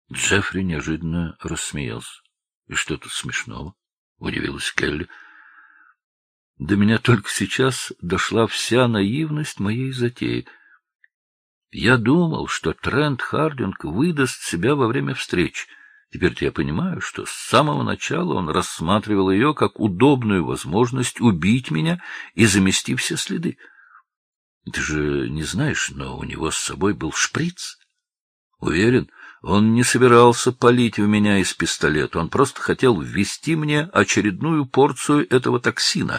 Джеффри неожиданно рассмеялся. — И что тут смешного? — удивилась Келли. До меня только сейчас дошла вся наивность моей затеи. Я думал, что Трент Хардинг выдаст себя во время встреч. Теперь-то я понимаю, что с самого начала он рассматривал ее как удобную возможность убить меня и замести все следы. Ты же не знаешь, но у него с собой был шприц. Уверен, он не собирался палить в меня из пистолета, он просто хотел ввести мне очередную порцию этого токсина.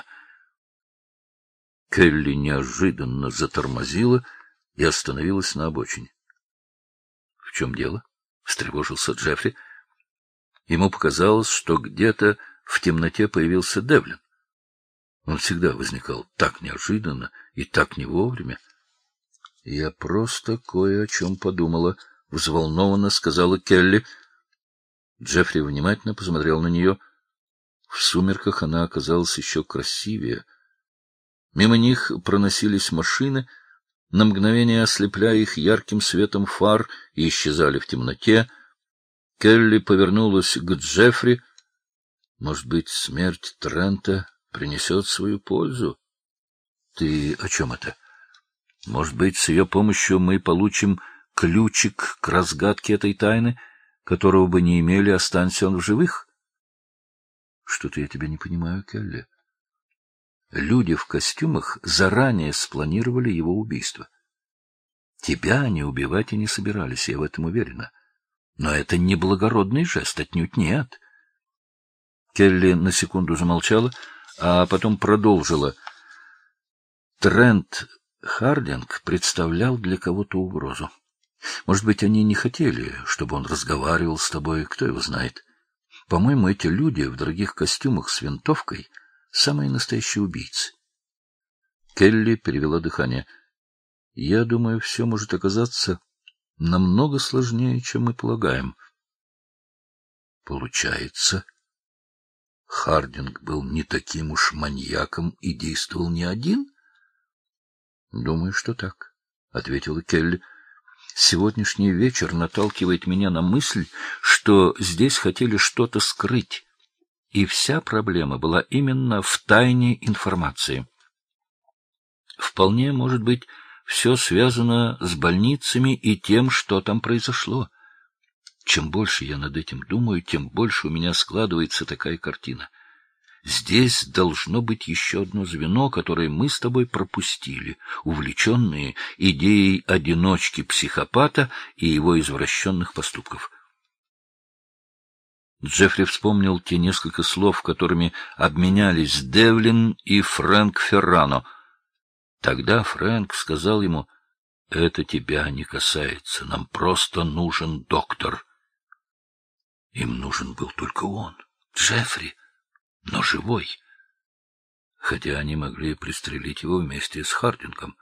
Келли неожиданно затормозила и остановилась на обочине. — В чем дело? — встревожился Джеффри. Ему показалось, что где-то в темноте появился Девлин. Он всегда возникал так неожиданно и так не вовремя. — Я просто кое о чем подумала, — взволнованно сказала Келли. Джеффри внимательно посмотрел на нее. В сумерках она оказалась еще красивее. Мимо них проносились машины, на мгновение ослепляя их ярким светом фар, и исчезали в темноте. Келли повернулась к Джеффри. Может быть, смерть Трента принесет свою пользу? Ты о чем это? Может быть, с ее помощью мы получим ключик к разгадке этой тайны, которого бы не имели, останься он в живых? Что-то я тебя не понимаю, Келли. Люди в костюмах заранее спланировали его убийство. Тебя они убивать и не собирались, я в этом уверена. Но это не благородный жест, отнюдь нет. Келли на секунду замолчала, а потом продолжила. Трент Хардинг представлял для кого-то угрозу. Может быть, они не хотели, чтобы он разговаривал с тобой, кто его знает. По-моему, эти люди в дорогих костюмах с винтовкой — самые настоящие убийцы. Келли перевела дыхание. Я думаю, все может оказаться намного сложнее, чем мы полагаем. Получается, Хардинг был не таким уж маньяком и действовал не один? — Думаю, что так, — ответила Келли. Сегодняшний вечер наталкивает меня на мысль, что здесь хотели что-то скрыть. И вся проблема была именно в тайне информации. Вполне, может быть, все связано с больницами и тем, что там произошло. Чем больше я над этим думаю, тем больше у меня складывается такая картина. Здесь должно быть еще одно звено, которое мы с тобой пропустили, увлеченные идеей одиночки-психопата и его извращенных поступков. Джеффри вспомнил те несколько слов, которыми обменялись Девлин и Фрэнк Феррано. Тогда Фрэнк сказал ему: «Это тебя не касается, нам просто нужен доктор». Им нужен был только он, Джеффри, но живой, хотя они могли пристрелить его вместе с Хардингом.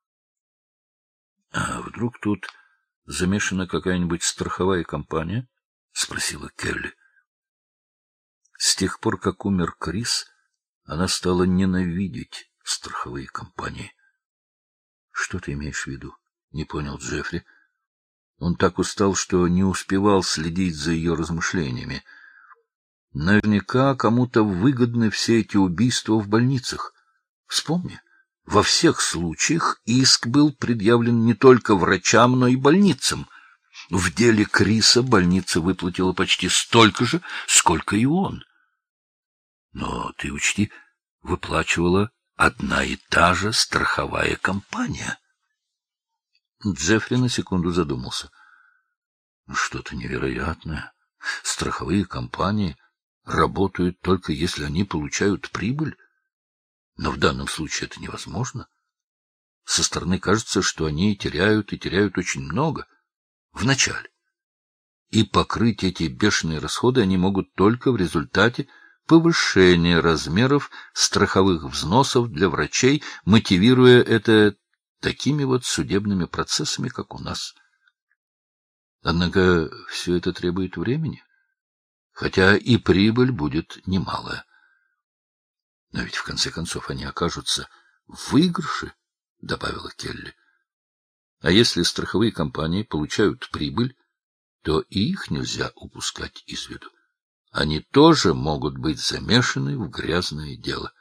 — А вдруг тут замешана какая-нибудь страховая компания? — спросила Келли. С тех пор, как умер Крис, она стала ненавидеть страховые компании. — Что ты имеешь в виду? — не понял Джеффри. Он так устал, что не успевал следить за ее размышлениями. Наверняка кому-то выгодны все эти убийства в больницах. Вспомни, во всех случаях иск был предъявлен не только врачам, но и больницам. В деле Криса больница выплатила почти столько же, сколько и он. Но ты учти, выплачивала одна и та же страховая компания. Джеффри на секунду задумался. Что-то невероятное. Страховые компании работают только если они получают прибыль. Но в данном случае это невозможно. Со стороны кажется, что они теряют и теряют очень много. Вначале. И покрыть эти бешеные расходы они могут только в результате повышения размеров страховых взносов для врачей, мотивируя это такими вот судебными процессами, как у нас. Однако все это требует времени, хотя и прибыль будет немалая. Но ведь в конце концов они окажутся в выигрыше, — добавила Келли. А если страховые компании получают прибыль, то и их нельзя упускать из виду. Они тоже могут быть замешаны в грязное дело.